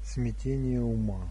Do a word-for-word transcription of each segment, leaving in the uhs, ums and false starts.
Смятение ума.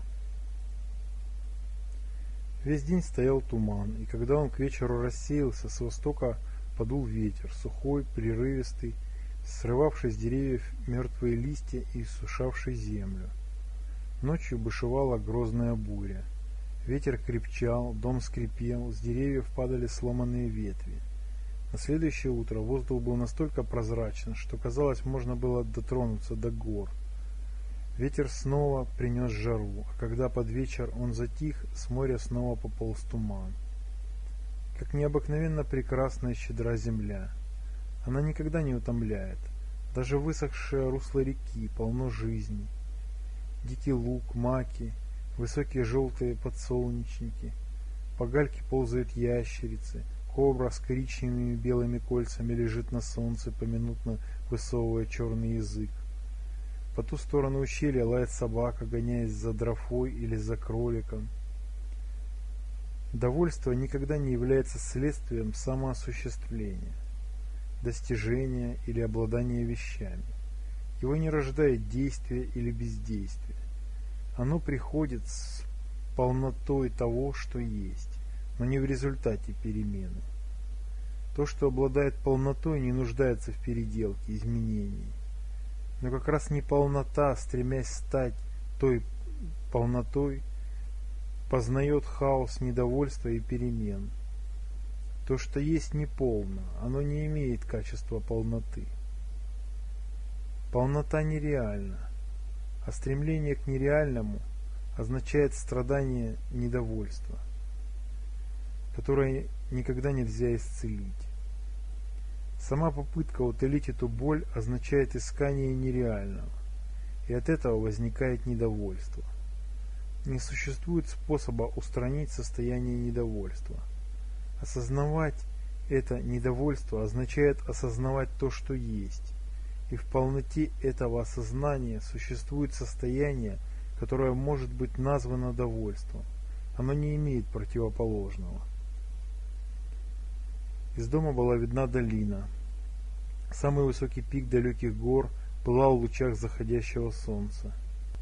Весь день стоял туман, и когда он к вечеру рассеялся, с востока подул ветер, сухой, прерывистый, срывавший с деревьев мертвые листья и иссушавший землю. Ночью бушевала грозная буря. Ветер крепчал, дом скрипел, с деревьев падали сломанные ветви. На следующее утро воздух был настолько прозрачен, что казалось, можно было дотронуться до гор. Ветер снова принес жару, а когда под вечер он затих, с моря снова пополз туман. Как необыкновенно прекрасна и щедра земля. Она никогда не утомляет. Даже высохшее русло реки полно жизни. Дикий лук, маки, высокие желтые подсолнечники. По гальке ползают ящерицы. Кобра с коричневыми белыми кольцами лежит на солнце, поминутно высовывая черный язык. По ту сторону ущелья лает собака, гоняясь за дрофой или за кроликом. Довольство никогда не является следствием самоосуществления, достижения или обладания вещами. Его не рождает действие или бездействие. Оно приходит с полнотой того, что есть, но не в результате перемены. То, что обладает полнотой, не нуждается в переделке, изменении. Но как раз неполнота, стремясь стать той полнотой, познает хаос, недовольства и перемен. То, что есть, неполно, оно не имеет качества полноты. Полнота нереальна, а стремление к нереальному означает страдание недовольства, которое никогда нельзя исцелить. Сама попытка утолить эту боль означает искание нереального, и от этого возникает недовольство. Не существует способа устранить состояние недовольства. Осознавать это недовольство означает осознавать то, что есть, и в полноте этого осознания существует состояние, которое может быть названо довольством. Оно не имеет противоположного. Из дома была видна долина. Самый высокий пик далеких гор пылал в лучах заходящего солнца.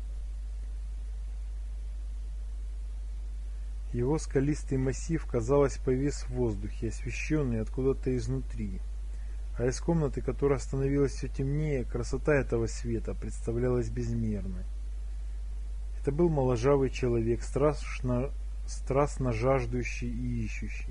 Его скалистый массив, казалось, повис в воздухе, освещенный откуда-то изнутри. А из комнаты, которая становилась все темнее, красота этого света представлялась безмерной. Это был моложавый человек, страшно, страстно жаждущий и ищущий.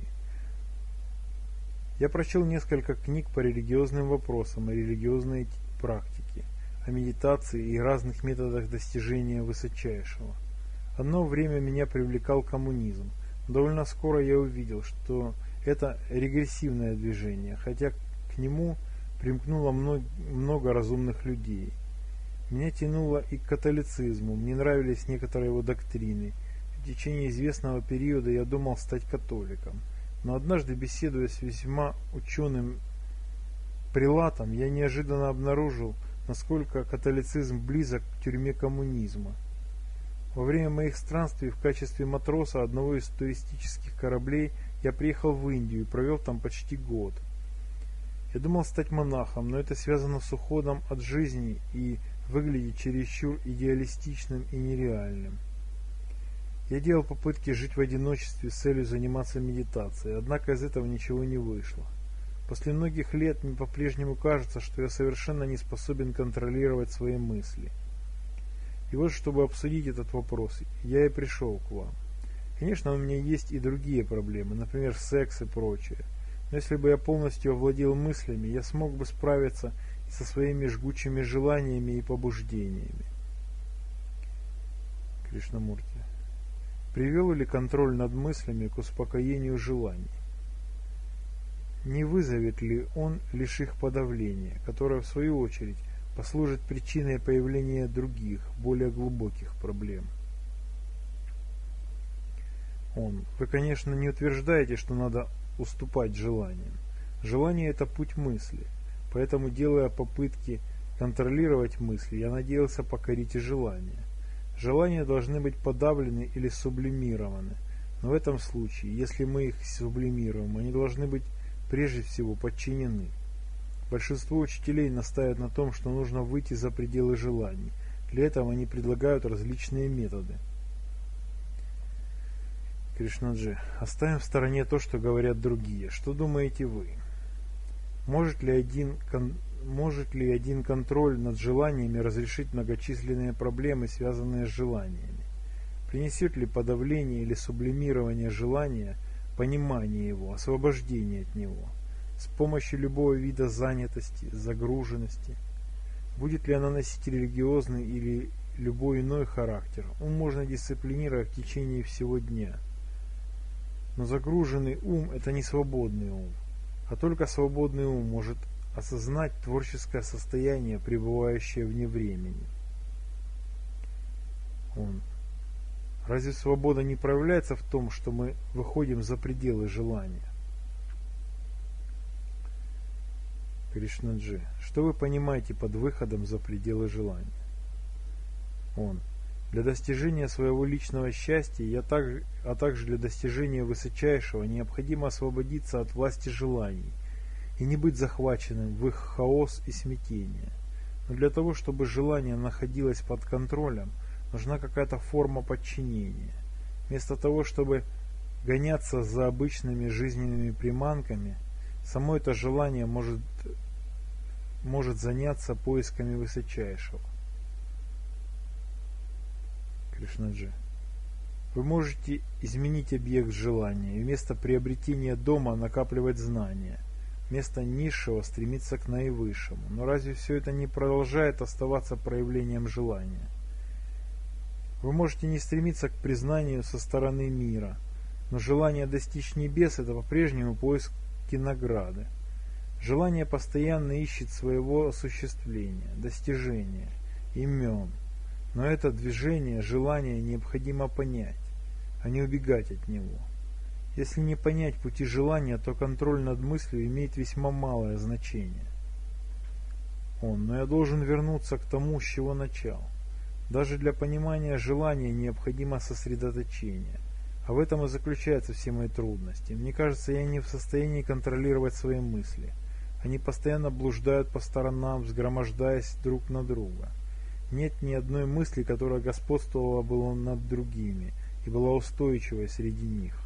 Я прочел несколько книг по религиозным вопросам, о религиозной практике, о медитации и разных методах достижения высочайшего. Одно время меня привлекал коммунизм. Довольно скоро я увидел, что это регрессивное движение, хотя к нему примкнуло много, много разумных людей. Меня тянуло и к католицизму, мне нравились некоторые его доктрины. В течение известного периода я думал стать католиком. Но однажды, беседуя с весьма ученым прелатом, я неожиданно обнаружил, насколько католицизм близок к тюрьме коммунизма. Во время моих странствий в качестве матроса одного из туристических кораблей я приехал в Индию и провел там почти год. Я думал стать монахом, но это связано с уходом от жизни и выглядит чересчур идеалистичным и нереальным. Я делал попытки жить в одиночестве с целью заниматься медитацией, однако из этого ничего не вышло. После многих лет мне по-прежнему кажется, что я совершенно не способен контролировать свои мысли. И вот, чтобы обсудить этот вопрос, я и пришел к вам. Конечно, у меня есть и другие проблемы, например, секс и прочее. Но если бы я полностью овладел мыслями, я смог бы справиться и со своими жгучими желаниями и побуждениями. Кришнамурти. Привел ли контроль над мыслями к успокоению желаний? Не вызовет ли он лишь их подавления, которое в свою очередь послужит причиной появления других, более глубоких проблем? Он. Вы, конечно, не утверждаете, что надо уступать желаниям. Желание – это путь мысли, поэтому, делая попытки контролировать мысли, я надеялся покорить и желания. Желания должны быть подавлены или сублимированы, но в этом случае, если мы их сублимируем, они должны быть прежде всего подчинены. Большинство учителей настаивают на том, что нужно выйти за пределы желаний, Для этого они предлагают различные методы. Кришнаджи, оставим в стороне то, что говорят другие. Что думаете вы? Может ли один, кон, может ли один контроль над желаниями разрешить многочисленные проблемы, связанные с желаниями? Принесет ли подавление или сублимирование желания понимание его, освобождение от него, с помощью любого вида занятости, загруженности? Будет ли она носить религиозный или любой иной характер? Ум можно дисциплинировать в течение всего дня. Но загруженный ум – это не свободный ум, а только свободный ум может осознать творческое состояние, пребывающее вне времени. Он. Разве свобода не проявляется в том, что мы выходим за пределы желания? Кришнаджи, что вы понимаете под выходом за пределы желания? Он. Для достижения своего личного счастья, я также, а также для достижения высочайшего, необходимо освободиться от власти желаний и не быть захваченным в их хаос и смятение. Но для того, чтобы желание находилось под контролем, нужна какая-то форма подчинения. Вместо того, чтобы гоняться за обычными жизненными приманками, само это желание может, может заняться поисками высочайшего. Кришнаджи. Вы можете изменить объект желания и вместо приобретения дома накапливать знания, вместо низшего стремиться к наивысшему. Но разве все это не продолжает оставаться проявлением желания? Вы можете не стремиться к признанию со стороны мира, но желание достичь небес – это по-прежнему поиски награды. Желание постоянно ищет своего осуществления, достижения, имен. Но это движение, желание необходимо понять, а не убегать от него. Если не понять пути желания, то контроль над мыслью имеет весьма малое значение. Он, но я должен вернуться к тому, с чего начал. Даже для понимания желания необходимо сосредоточение. А в этом и заключаются все мои трудности. Мне кажется, я не в состоянии контролировать свои мысли. Они постоянно блуждают по сторонам, взгромождаясь друг на друга. Нет ни одной мысли, которая господствовала бы над другими и была устойчивой среди них.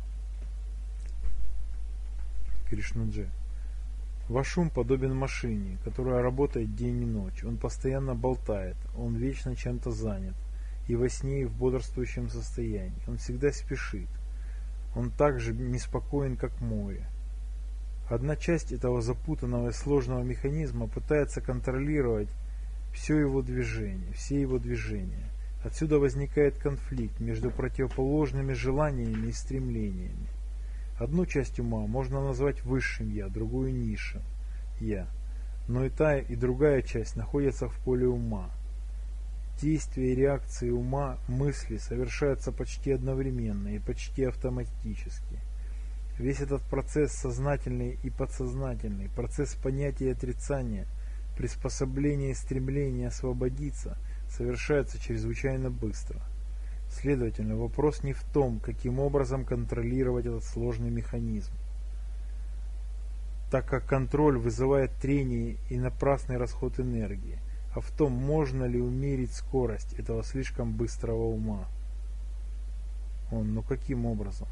Кришнаджи. Ваш ум подобен машине, которая работает день и ночь. Он постоянно болтает, он вечно чем-то занят, и во сне, и в бодрствующем состоянии. Он всегда спешит. Он так же неспокоен, как море. Одна часть этого запутанного и сложного механизма пытается контролировать все его движение, все его движения. Отсюда возникает конфликт между противоположными желаниями и стремлениями. Одну часть ума можно назвать высшим «я», другую низшим «я». Но и та, и другая часть находятся в поле ума. Действия и реакции ума, мысли совершаются почти одновременно и почти автоматически. Весь этот процесс сознательный и подсознательный, процесс понятия и отрицания, приспособления и стремления освободиться, совершается чрезвычайно быстро. Следовательно, вопрос не в том, каким образом контролировать этот сложный механизм, так как контроль вызывает трение и напрасный расход энергии, а в том, можно ли умерить скорость этого слишком быстрого ума. Он, ну каким образом?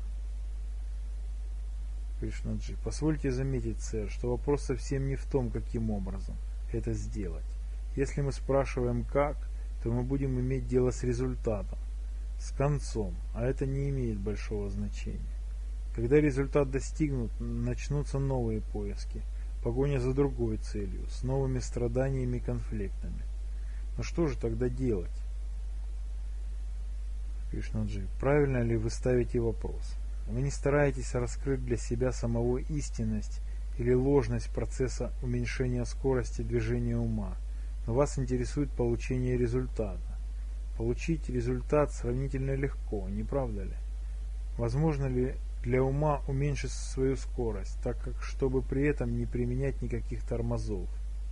Кришнаджи, позвольте заметить, сэр, что вопрос совсем не в том, каким образом это сделать. Если мы спрашиваем «как», то мы будем иметь дело с результатом, с концом, а это не имеет большого значения. Когда результат достигнут, начнутся новые поиски, погоня за другой целью, с новыми страданиями и конфликтами. Но что же тогда делать? Кришнаджи, правильно ли вы ставите вопрос? Вы не стараетесь раскрыть для себя самого истинность или ложность процесса уменьшения скорости движения ума, но вас интересует получение результата. Получить результат сравнительно легко, не правда ли? Возможно ли для ума уменьшить свою скорость, так как чтобы при этом не применять никаких тормозов?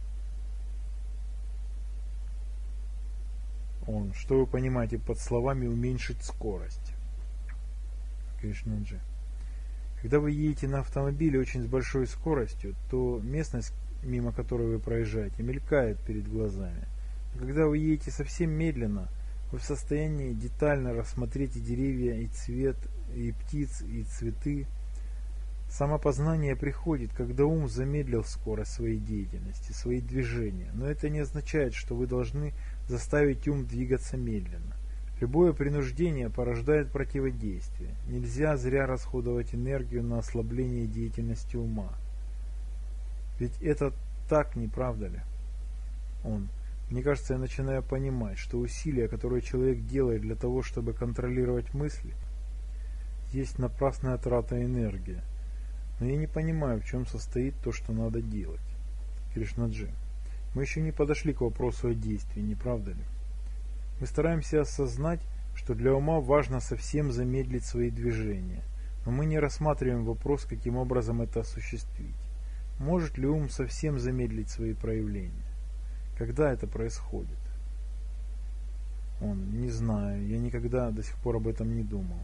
Он, что вы понимаете под словами «уменьшить скорость»? Кришнаджи. Когда вы едете на автомобиле очень с большой скоростью, то местность, мимо которой вы проезжаете, мелькает перед глазами. Когда вы едете совсем медленно, вы в состоянии детально рассмотреть и деревья, и цвет, и птиц, и цветы. Самопознание приходит, когда ум замедлил скорость своей деятельности, свои движения, но это не означает, что вы должны заставить ум двигаться медленно. Любое принуждение порождает противодействие. Нельзя зря расходовать энергию на ослабление деятельности ума. Ведь это так, не правда ли? Он. Мне кажется, я начинаю понимать, что усилия, которые человек делает для того, чтобы контролировать мысли, есть напрасная трата энергии. Но я не понимаю, в чем состоит то, что надо делать. Кришнаджи. Мы еще не подошли к вопросу о действии, не правда ли? Мы стараемся осознать, что для ума важно совсем замедлить свои движения, но мы не рассматриваем вопрос, каким образом это осуществить. Может ли ум совсем замедлить свои проявления? Когда это происходит? Он, не знаю, я никогда до сих пор об этом не думал.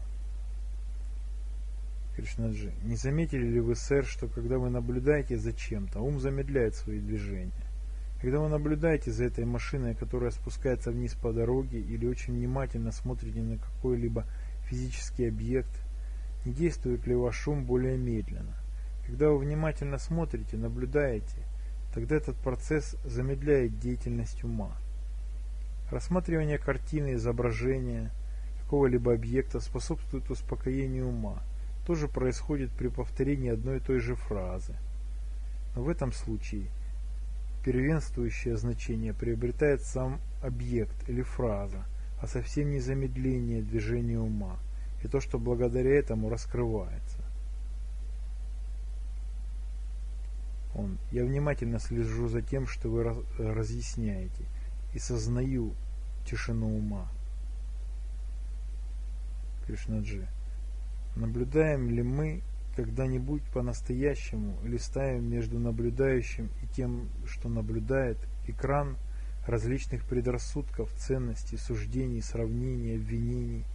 Кришнаджи, не заметили ли вы, сэр, что когда вы наблюдаете за чем-то, ум замедляет свои движения? Когда вы наблюдаете за этой машиной, которая спускается вниз по дороге, или очень внимательно смотрите на какой-либо физический объект, не действует ли ваш ум более медленно? Когда вы внимательно смотрите, наблюдаете, тогда этот процесс замедляет деятельность ума. Рассматривание картины, изображения какого-либо объекта способствует успокоению ума. Тоже происходит при повторении одной и той же фразы. Но в этом случае первенствующее значение приобретает сам объект или фраза, а совсем не замедление движения ума, и то, что благодаря этому раскрывается. Он. Я внимательно слежу за тем, что вы раз, разъясняете, и сознаю тишину ума. Кришнаджи. Наблюдаем ли мы когда-нибудь по-настоящему или ставим между наблюдающим и тем, что наблюдает, экран различных предрассудков, ценностей, суждений, сравнений, обвинений?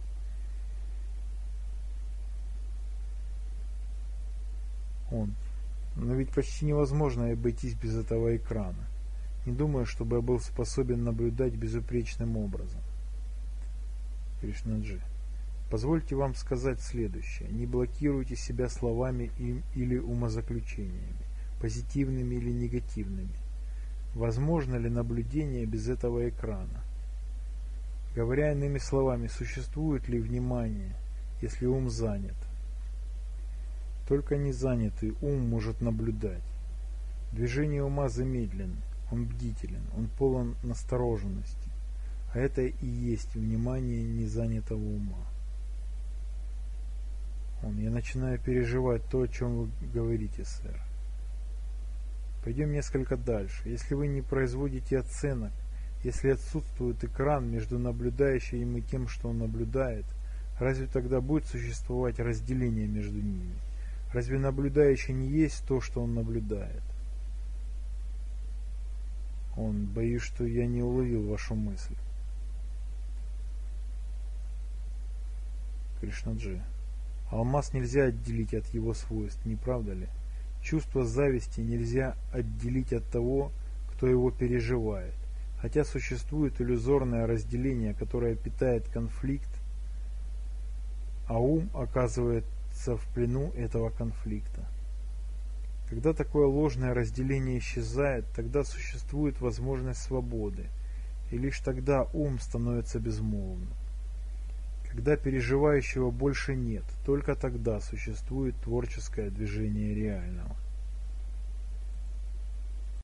Он. Но ведь почти невозможно обойтись без этого экрана. Не думаю, чтобы я был способен наблюдать безупречным образом. Кришнаджи. Позвольте вам сказать следующее. Не блокируйте себя словами или умозаключениями, позитивными или негативными. Возможно ли наблюдение без этого экрана? Говоря иными словами, существует ли внимание, если ум занят? Только незанятый ум может наблюдать. Движение ума замедлено, он бдителен, он полон настороженности. А это и есть внимание незанятого ума. Он, я начинаю переживать то, о чем вы говорите, сэр. Пойдем несколько дальше. Если вы не производите оценок, если отсутствует экран между наблюдающим и тем, что он наблюдает, разве тогда будет существовать разделение между ними? Разве наблюдающий не есть то, что он наблюдает? Он, боюсь, что я не уловил вашу мысль. Кришнаджи. Алмаз нельзя отделить от его свойств, не правда ли? Чувство зависти нельзя отделить от того, кто его переживает. Хотя существует иллюзорное разделение, которое питает конфликт, а ум оказывается в плену этого конфликта. Когда такое ложное разделение исчезает, тогда существует возможность свободы, и лишь тогда ум становится безмолвным. Когда переживающего больше нет, только тогда существует творческое движение реального.